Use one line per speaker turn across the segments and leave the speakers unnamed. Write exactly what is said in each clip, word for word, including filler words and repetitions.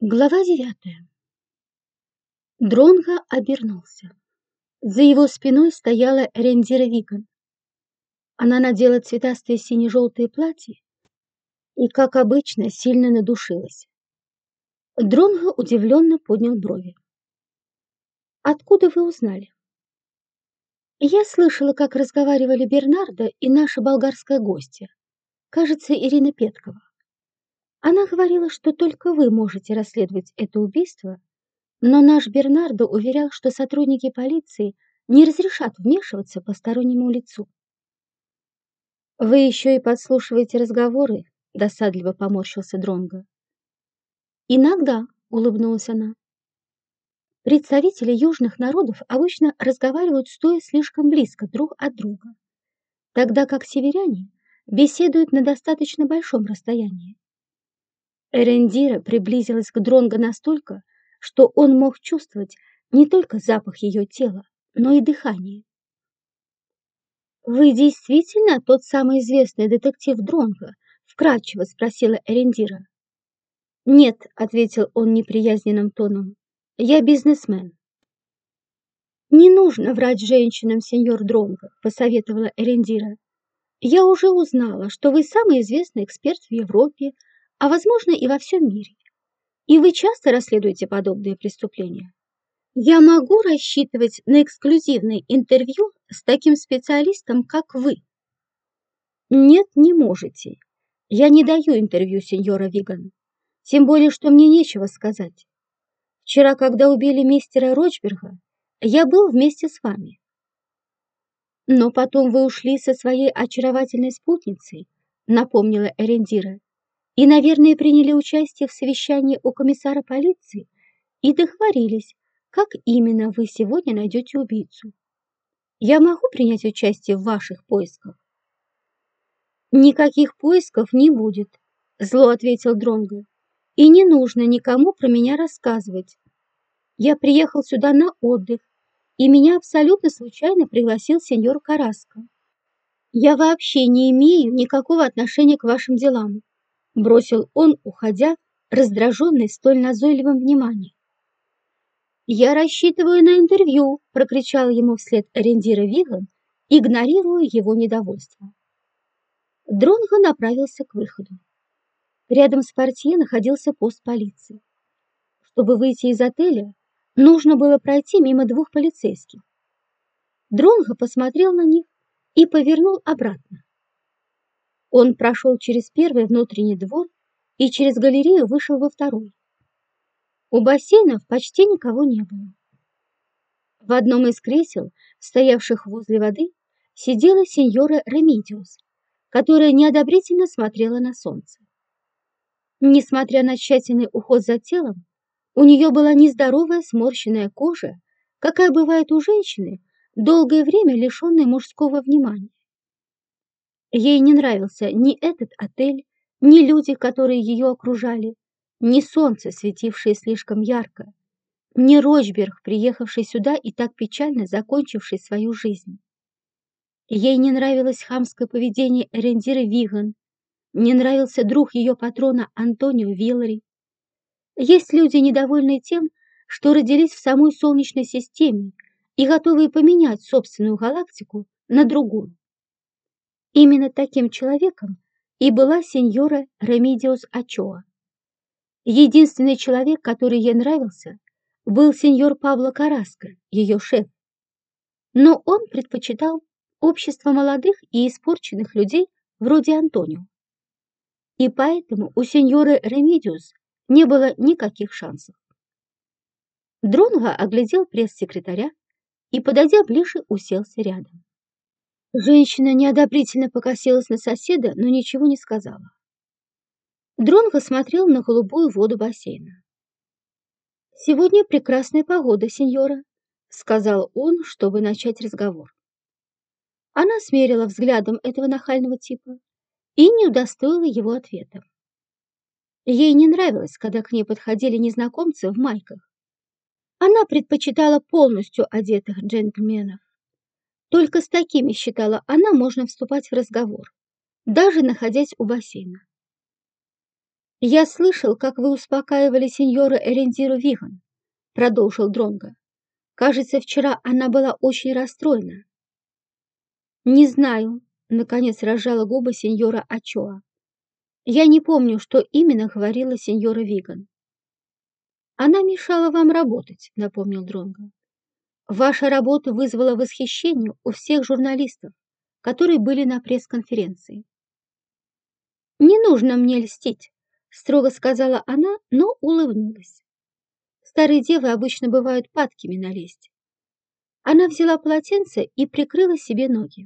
Глава девятая. Дронго обернулся. За его спиной стояла Рендира Виган. Она надела цветастые сине-желтые платья и, как обычно, сильно надушилась. Дронго удивленно поднял брови. «Откуда вы узнали?» «Я слышала, как разговаривали Бернардо и наша болгарская гостья, кажется, Ирина Петкова. Она говорила, что только вы можете расследовать это убийство, но наш Бернардо уверял, что сотрудники полиции не разрешат вмешиваться постороннему лицу». «Вы еще и подслушиваете разговоры?» — досадливо поморщился Дронго. «Иногда», — улыбнулась она. «Представители южных народов обычно разговаривают, стоя слишком близко друг от друга, тогда как северяне беседуют на достаточно большом расстоянии». Эрендира приблизилась к Дронго настолько, что он мог чувствовать не только запах ее тела, но и дыхание. «Вы действительно тот самый известный детектив Дронго?» — вкратчиво спросила Эрендира. «Нет», — ответил он неприязненным тоном, — «я бизнесмен». «Не нужно врать женщинам, сеньор Дронго», — посоветовала Эрендира. «Я уже узнала, что вы самый известный эксперт в Европе, а, возможно, и во всем мире. И вы часто расследуете подобные преступления. Я могу рассчитывать на эксклюзивное интервью с таким специалистом, как вы?» «Нет, не можете. Я не даю интервью, сеньора Виган. Тем более, что мне нечего сказать. Вчера, когда убили мистера Рочберга, я был вместе с вами. Но потом вы ушли со своей очаровательной спутницей, напомнила Эрендира, и, наверное, приняли участие в совещании у комиссара полиции и договорились, как именно вы сегодня найдете убийцу. Я могу принять участие в ваших поисках?» «Никаких поисков не будет», — зло ответил Дронго. «И не нужно никому про меня рассказывать. Я приехал сюда на отдых, и меня абсолютно случайно пригласил сеньор Караско. Я вообще не имею никакого отношения к вашим делам», — бросил он, уходя, раздраженный столь назойливым вниманием. «Я рассчитываю на интервью», — прокричал ему вслед Эрендира Виган, игнорируя его недовольство. Дронго направился к выходу. Рядом с портье находился пост полиции. Чтобы выйти из отеля, нужно было пройти мимо двух полицейских. Дронго посмотрел на них и повернул обратно. Он прошел через первый внутренний двор и через галерею вышел во второй. У бассейнов почти никого не было. В одном из кресел, стоявших возле воды, сидела сеньора Ремидиус, которая неодобрительно смотрела на солнце. Несмотря на тщательный уход за телом, у нее была нездоровая сморщенная кожа, какая бывает у женщины, долгое время лишенной мужского внимания. Ей не нравился ни этот отель, ни люди, которые ее окружали, ни солнце, светившее слишком ярко, ни Рочберг, приехавший сюда и так печально закончивший свою жизнь. Ей не нравилось хамское поведение Эрендиры Виган, не нравился друг ее патрона Антонио Виллари. Есть люди, недовольные тем, что родились в самой Солнечной системе и готовые поменять собственную галактику на другую. Именно таким человеком и была сеньора Ремидиус Ачоа. Единственный человек, который ей нравился, был сеньор Пабло Караско, ее шеф. Но он предпочитал общество молодых и испорченных людей вроде Антонио. И поэтому у сеньоры Ремидиус не было никаких шансов. Дронго оглядел пресс-секретаря и, подойдя ближе, уселся рядом. Женщина неодобрительно покосилась на соседа, но ничего не сказала. Дронго смотрел на голубую воду бассейна. «Сегодня прекрасная погода, сеньора», — сказал он, чтобы начать разговор. Она смерила взглядом этого нахального типа и не удостоила его ответа. Ей не нравилось, когда к ней подходили незнакомцы в майках. Она предпочитала полностью одетых джентльменов. Только с такими, считала она, можно вступать в разговор, даже находясь у бассейна. «Я слышал, как вы успокаивали сеньора Элендиру Виган», — продолжил Дронго. «Кажется, вчера она была очень расстроена». «Не знаю», — наконец разжала губы сеньора Ачоа. «Я не помню, что именно говорила сеньора Виган». «Она мешала вам работать», — напомнил Дронго. «Ваша работа вызвала восхищение у всех журналистов, которые были на пресс-конференции». «Не нужно мне льстить», — строго сказала она, но улыбнулась. Старые девы обычно бывают падкими на лесть. Она взяла полотенце и прикрыла себе ноги.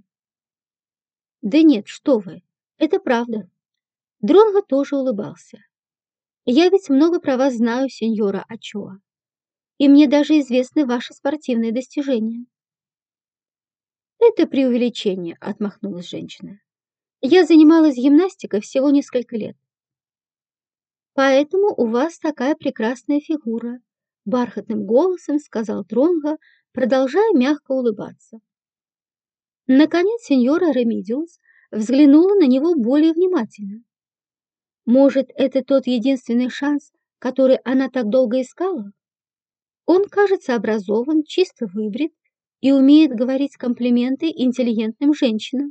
«Да нет, что вы, это правда». Дронго тоже улыбался. «Я ведь много про вас знаю, сеньора Ачоа, и мне даже известны ваши спортивные достижения». «Это преувеличение», — отмахнулась женщина. «Я занималась гимнастикой всего несколько лет». «Поэтому у вас такая прекрасная фигура», — бархатным голосом сказал Дронго, продолжая мягко улыбаться. Наконец сеньора Ремидиус взглянула на него более внимательно. Может, это тот единственный шанс, который она так долго искала? Он кажется образован, чисто выбрит и умеет говорить комплименты интеллигентным женщинам.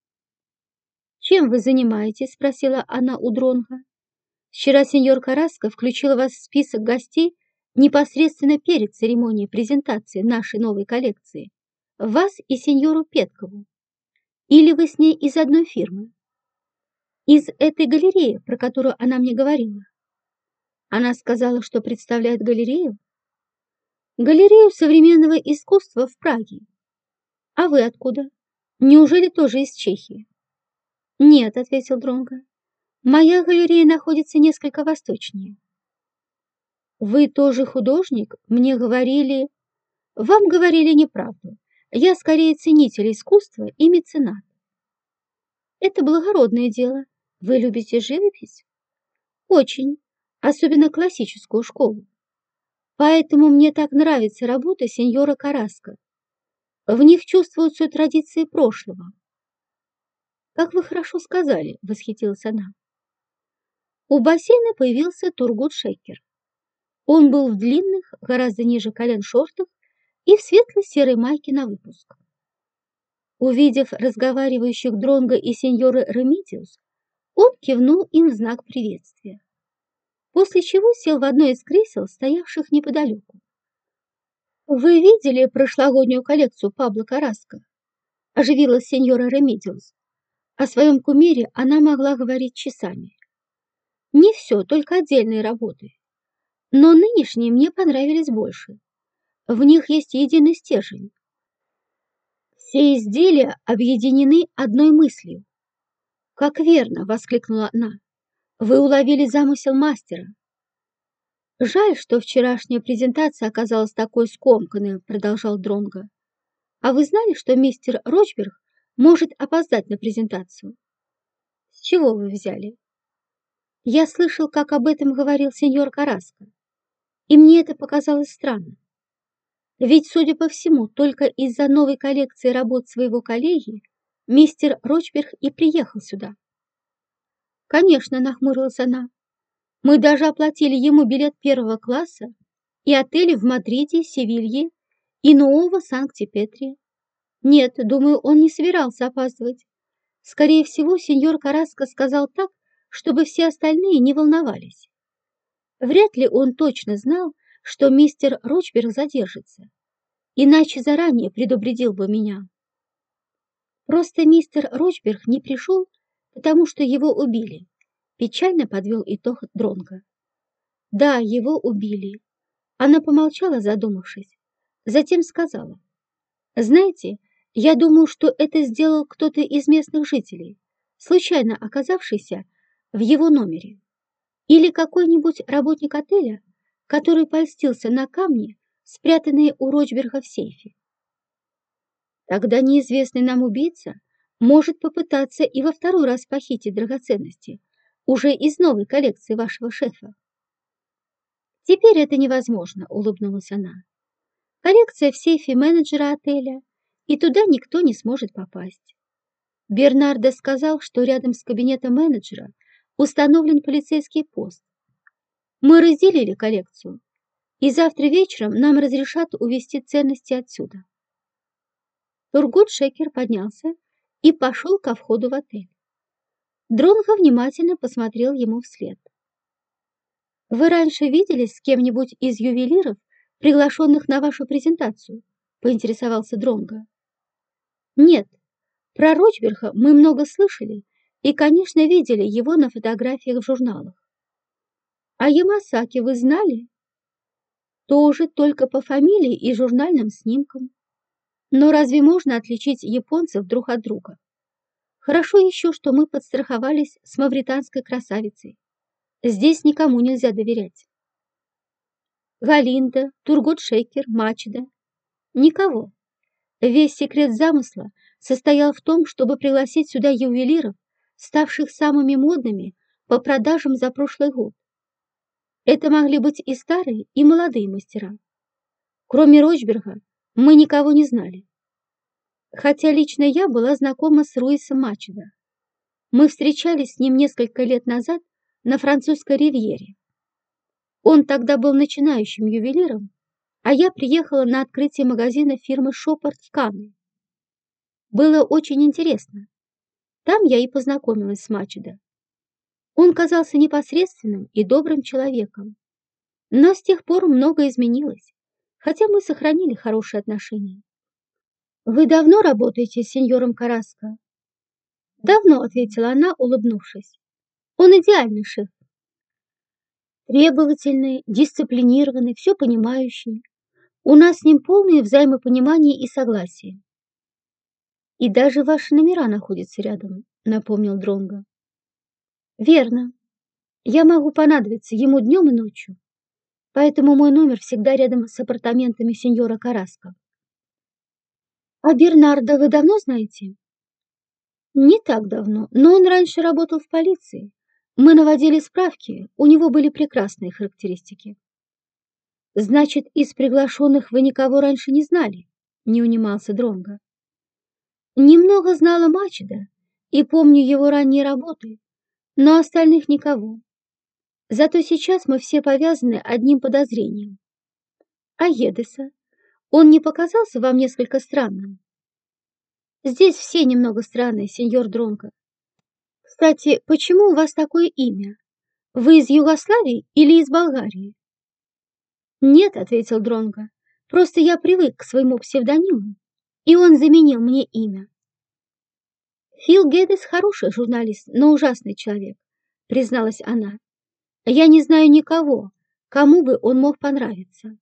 «Чем вы занимаетесь?» — спросила она у Дронго. «Вчера сеньор Караско включила вас в список гостей непосредственно перед церемонией презентации нашей новой коллекции. Вас и сеньору Петкову. Или вы с ней из одной фирмы? Из этой галереи, про которую она мне говорила?» Она сказала, что представляет галерею? Галерею современного искусства в Праге. А вы откуда? Неужели тоже из Чехии? Нет, ответил Дронго. Моя галерея находится несколько восточнее. Вы тоже художник? Мне говорили... Вам говорили неправду. Я скорее ценитель искусства и меценат. Это благородное дело. Вы любите живопись? Очень. Особенно классическую школу. Поэтому мне так нравится работа сеньора Караско. В них чувствуются традиции прошлого. Как вы хорошо сказали, восхитилась она. У бассейна появился Тургут Шекер. Он был в длинных, гораздо ниже колен шортах и в светло-серой майке на выпуск. Увидев разговаривающих Дронго и сеньоры Ремидиус, он кивнул им в знак приветствия, после чего сел в одно из кресел, стоявших неподалеку. «Вы видели прошлогоднюю коллекцию Пабло Караско?» – оживилась сеньора Ремидиус. О своем кумире она могла говорить часами. Не все, только отдельные работы. Но нынешние мне понравились больше. В них есть единый стержень. Все изделия объединены одной мыслью. «Как верно!» – воскликнула она. «Вы уловили замысел мастера». «Жаль, что вчерашняя презентация оказалась такой скомканной», – продолжал Дронго. «А вы знали, что мистер Рочберг может опоздать на презентацию?» «С чего вы взяли?» «Я слышал, как об этом говорил сеньор Караско, и мне это показалось странным. Ведь, судя по всему, только из-за новой коллекции работ своего коллеги мистер Рочберг и приехал сюда». «Конечно», – нахмурилась она. «Мы даже оплатили ему билет первого класса и отели в Мадриде, Севилье и Нового Санкт-Петре. Нет, думаю, он не собирался опаздывать. Скорее всего, сеньор Караско сказал так, чтобы все остальные не волновались. Вряд ли он точно знал, что мистер Рочберг задержится, иначе заранее предупредил бы меня. Просто мистер Рочберг не пришел, потому что его убили», – печально подвел итог Дронго. «Да, его убили». Она помолчала, задумавшись, затем сказала: «Знаете, я думаю, что это сделал кто-то из местных жителей, случайно оказавшийся в его номере. Или какой-нибудь работник отеля, который польстился на камни, спрятанные у Рочберга в сейфе. Тогда неизвестный нам убийца может попытаться и во второй раз похитить драгоценности, уже из новой коллекции вашего шефа». «Теперь это невозможно», — улыбнулась она. «Коллекция в сейфе менеджера отеля, и туда никто не сможет попасть. Бернардо сказал, что рядом с кабинетом менеджера можно установлен полицейский пост. Мы разделили коллекцию, и завтра вечером нам разрешат увезти ценности отсюда. Тургот Шекер поднялся и пошел ко входу в отель. Дронго внимательно посмотрел ему вслед. «Вы раньше виделись с кем-нибудь из ювелиров, приглашенных на вашу презентацию?» — поинтересовался Дронго. «Нет, про Рочберга мы много слышали и, конечно, видели его на фотографиях в журналах. А Ямасаки вы знали?» «Тоже только по фамилии и журнальным снимкам. Но разве можно отличить японцев друг от друга? Хорошо еще, что мы подстраховались с мавританской красавицей. Здесь никому нельзя доверять. Галинда, Тургот Шекер, Мачида. Никого. Весь секрет замысла состоял в том, чтобы пригласить сюда ювелиров, ставших самыми модными по продажам за прошлый год. Это могли быть и старые, и молодые мастера. Кроме Рочберга, мы никого не знали. Хотя лично я была знакома с Руисом Мачидо. Мы встречались с ним несколько лет назад на французской ривьере. Он тогда был начинающим ювелиром, а я приехала на открытие магазина фирмы Шопард в Канны. Было очень интересно. Там я и познакомилась с Мачидо. Он казался непосредственным и добрым человеком. Но с тех пор многое изменилось, хотя мы сохранили хорошие отношения. «Вы давно работаете с сеньором Караско?» «Давно», — ответила она, улыбнувшись. «Он идеальный шеф. Требовательный, дисциплинированный, все понимающий. У нас с ним полное взаимопонимание и согласие». «И даже ваши номера находятся рядом», — напомнил Дронго. «Верно. Я могу понадобиться ему днем и ночью, поэтому мой номер всегда рядом с апартаментами сеньора Караско». «А Бернардо вы давно знаете?» «Не так давно, но он раньше работал в полиции. Мы наводили справки, у него были прекрасные характеристики». «Значит, из приглашенных вы никого раньше не знали?» — не унимался Дронго. «Немного знала Мачидо и помню его ранние работы, но остальных никого. Зато сейчас мы все повязаны одним подозрением. А Едеса? Он не показался вам несколько странным?» «Здесь все немного странные, сеньор Дронго. Кстати, почему у вас такое имя? Вы из Югославии или из Болгарии?» «Нет», — ответил Дронго, — «просто я привык к своему псевдониму, и он заменил мне имя». «Фил Геддес хороший журналист, но ужасный человек», — призналась она. «Я не знаю никого, кому бы он мог понравиться».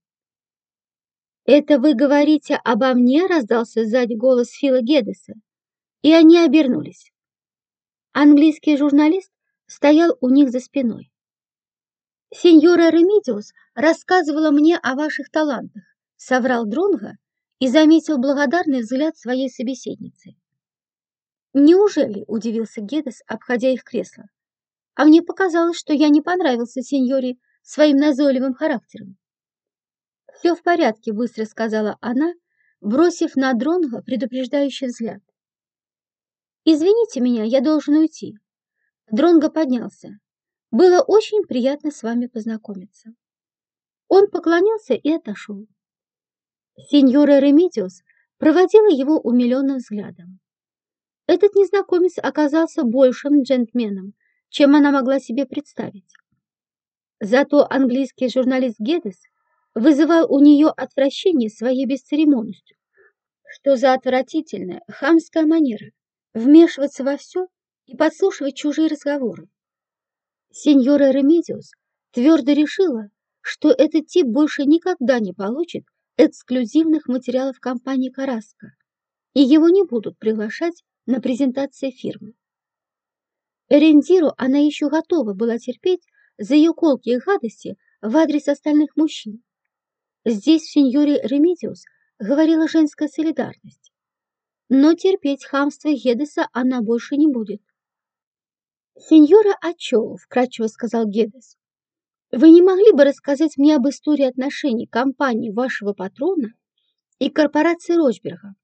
«Это вы говорите обо мне?» — раздался сзади голос Фила Геддеса, и они обернулись. Английский журналист стоял у них за спиной. «Сеньора Ремидиус рассказывала мне о ваших талантах», — соврал Дронго и заметил благодарный взгляд своей собеседницы. «Неужели?» — удивился Геддес, обходя их кресло. «А мне показалось, что я не понравился сеньоре своим назойливым характером». «Все в порядке», — быстро сказала она, бросив на Дронго предупреждающий взгляд. «Извините меня, я должен уйти». Дронго поднялся. «Было очень приятно с вами познакомиться». Он поклонился и отошел. Сеньора Ремидиус проводила его умиленным взглядом. Этот незнакомец оказался большим джентльменом, чем она могла себе представить. Зато английский журналист Геддес вызывал у нее отвращение своей бесцеремонностью. Что за отвратительная, хамская манера вмешиваться во все и подслушивать чужие разговоры. Сеньора Ремидиус твердо решила, что этот тип больше никогда не получит эксклюзивных материалов компании Караско, и его не будут приглашать на презентации фирмы. Эрендиру она еще готова была терпеть за ее колкие гадости в адрес остальных мужчин. Здесь в сеньоре Ремидиус говорила женская солидарность. Но терпеть хамство Геддеса она больше не будет. «Сеньора Ачо», — вкратчиво сказал Геддес, — «вы не могли бы рассказать мне об истории отношений компании вашего патрона и корпорации Рочберга?»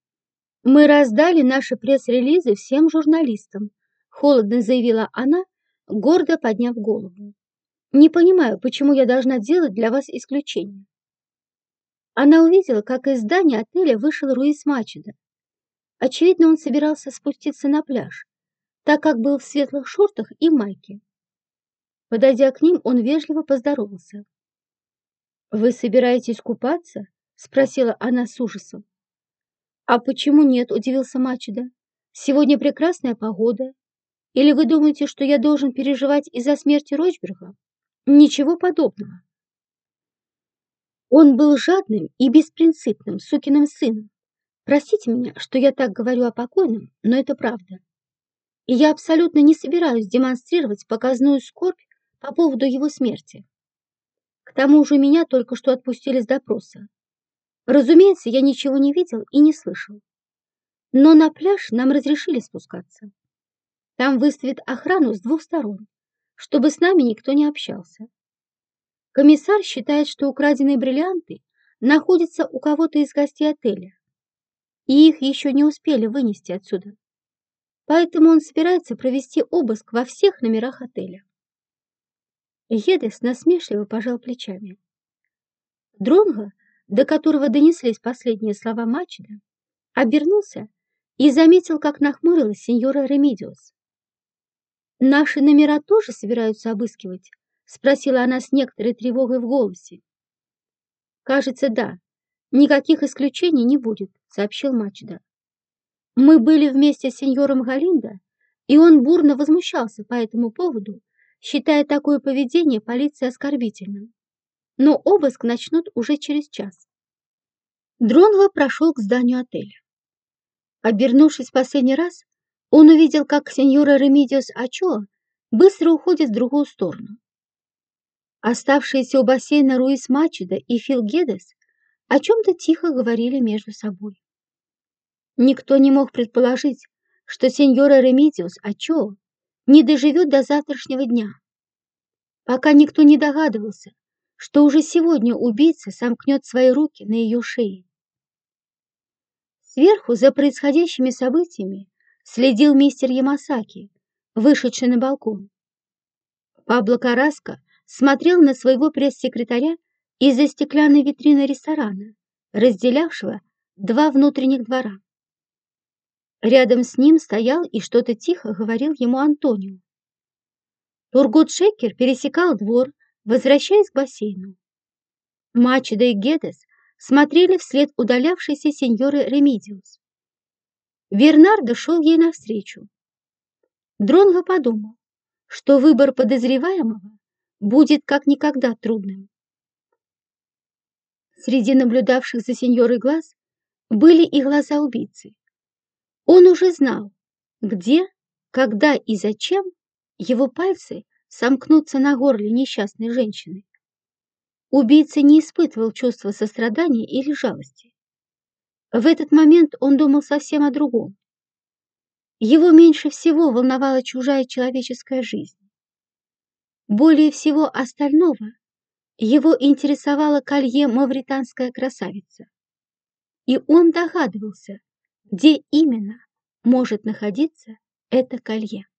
«Мы раздали наши пресс-релизы всем журналистам», — холодно заявила она, гордо подняв голову. «Не понимаю, почему я должна делать для вас исключение». Она увидела, как из здания отеля вышел Руис Мачедо. Очевидно, он собирался спуститься на пляж, так как был в светлых шортах и майке. Подойдя к ним, он вежливо поздоровался. «Вы собираетесь купаться?» — спросила она с ужасом. «А почему нет?» — удивился Мачедо. «Сегодня прекрасная погода. Или вы думаете, что я должен переживать из-за смерти Рочберга? Ничего подобного. Он был жадным и беспринципным сукиным сыном. Простите меня, что я так говорю о покойном, но это правда. И я абсолютно не собираюсь демонстрировать показную скорбь по поводу его смерти. К тому же меня только что отпустили с допроса. Разумеется, я ничего не видел и не слышал. Но на пляж нам разрешили спускаться. Там выставят охрану с двух сторон, чтобы с нами никто не общался. Комиссар считает, что украденные бриллианты находятся у кого-то из гостей отеля, и их еще не успели вынести отсюда. Поэтому он собирается провести обыск во всех номерах отеля. Едес насмешливо пожал плечами. Дронго, до которого донеслись последние слова Мачедо, обернулся и заметил, как нахмурилась сеньора Ремидиус. «Наши номера тоже собираются обыскивать?» — спросила она с некоторой тревогой в голосе. «Кажется, да. Никаких исключений не будет», — сообщил Мачедо. «Мы были вместе с сеньором Галиндо, и он бурно возмущался по этому поводу, считая такое поведение полиции оскорбительным. Но обыск начнут уже через час». Дронго прошел к зданию отеля. Обернувшись в последний раз, он увидел, как сеньора Ремидиус Ачоа быстро уходит в другую сторону. Оставшиеся у бассейна Руис Мачедо и Фил Гедес о чем-то тихо говорили между собой. Никто не мог предположить, что сеньора Ремидиус Ачоа не доживет до завтрашнего дня, пока никто не догадывался, что уже сегодня убийца сомкнет свои руки на ее шее. Сверху за происходящими событиями следил мистер Ямасаки, вышедший на балкон. Пабло Караско смотрел на своего пресс-секретаря из-за стеклянной витрины ресторана, разделявшего два внутренних двора. Рядом с ним стоял и что-то тихо говорил ему Антонио. Тургут Шекер пересекал двор, возвращаясь к бассейну. Мачедо и Гедес смотрели вслед удалявшейся сеньоры Ремидиус. Вернардо шел ей навстречу. Дронго подумал, что выбор подозреваемого будет как никогда трудным. Среди наблюдавших за сеньорой глаз были и глаза убийцы. Он уже знал, где, когда и зачем его пальцы сомкнутся на горле несчастной женщины. Убийца не испытывал чувства сострадания или жалости. В этот момент он думал совсем о другом. Его меньше всего волновала чужая человеческая жизнь. Более всего остального его интересовала колье мавританская красавица. И он догадывался, где именно может находиться это колье.